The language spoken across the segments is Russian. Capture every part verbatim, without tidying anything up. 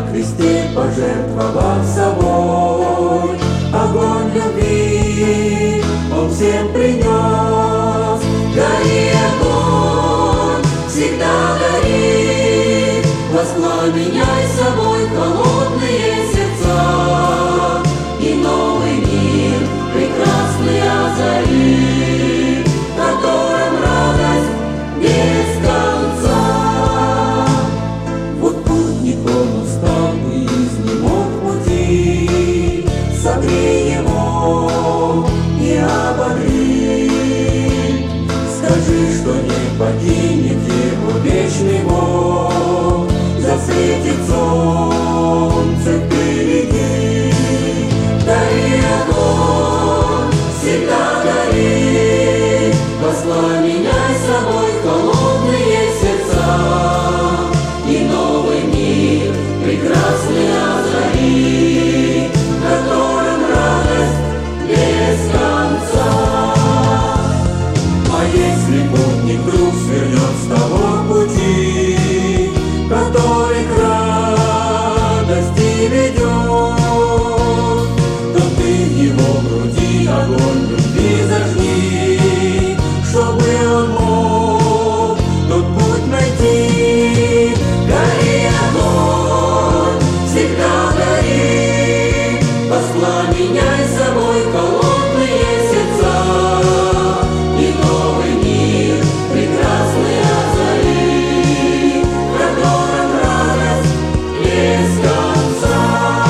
кресте, пожертвовав собой. Огонь любви Он всем принес. Гори, огонь, всегда гори, воспламеняй собой холодные сердца, и новый мир прекрасный озари, в котором радость без конца. Вот путник он устал и изнемог в пути, согрей его и обогри. Скажи, что не покинет его вечный Бог, засветит солнце впереди. Гори, огонь, всегда гори, воспламеняй собой холодные сердца, и новый мир прекрасный озари, в котором радость без конца. А если путник вдруг свернет с того пути, который к радости ведет, то ты в его груди огонь любви зажги, чтобы он мог тот путь найти. Гори, огонь, всегда гори, воспламеняй собой холодные сердца, и новый мир прекрасный озари, в котором радость без конца.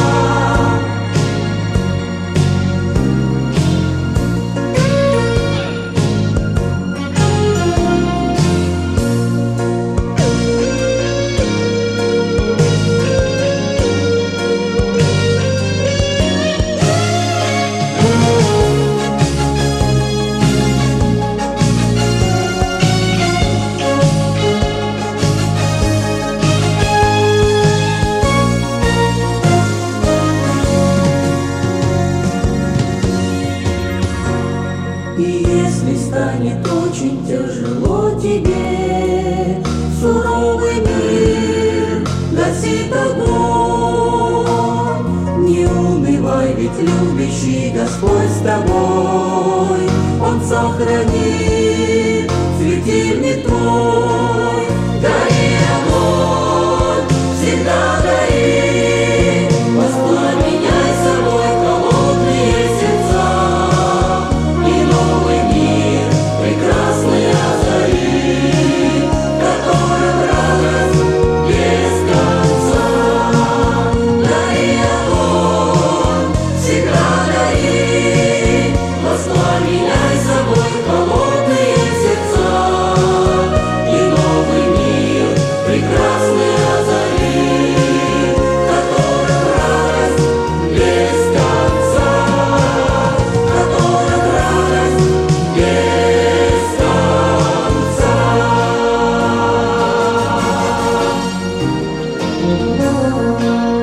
И если станет очень тяжело тебе, суровый мир гасит огонь, не унывай, ведь любящий Господь с тобой, Он сохранит светильник твой. Гори, огонь, всегда гори, воспламеняй собой холодные сердца, и новый мир прекрасный озари, в котором радость без конца. Гори, огонь, всегда гори, воспламеняй собой холодные сердца, и новый мир прекрасный озари, в котором радость без конца, в котором радость без конца.